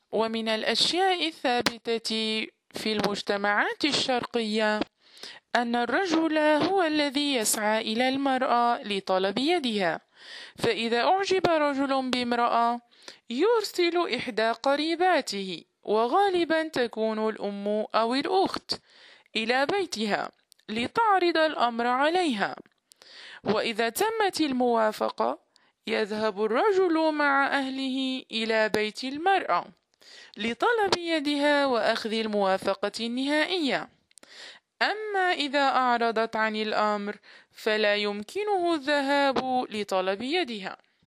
ومن الأشياء الثابتة في المجتمعات الشرقية أن الرجل هو الذي يسعى إلى المرأة لطلب يدها، فإذا أعجب رجل بامرأة يرسل إحدى قريباته، وغالبا تكون الأم أو الأخت، إلى بيتها لتعرض الأمر عليها، وإذا تمت الموافقة يذهب الرجل مع أهله إلى بيت المرأة لطلب يدها وأخذ الموافقة النهائية. أما إذا أعرضت عن الأمر فلا يمكنه الذهاب لطلب يدها.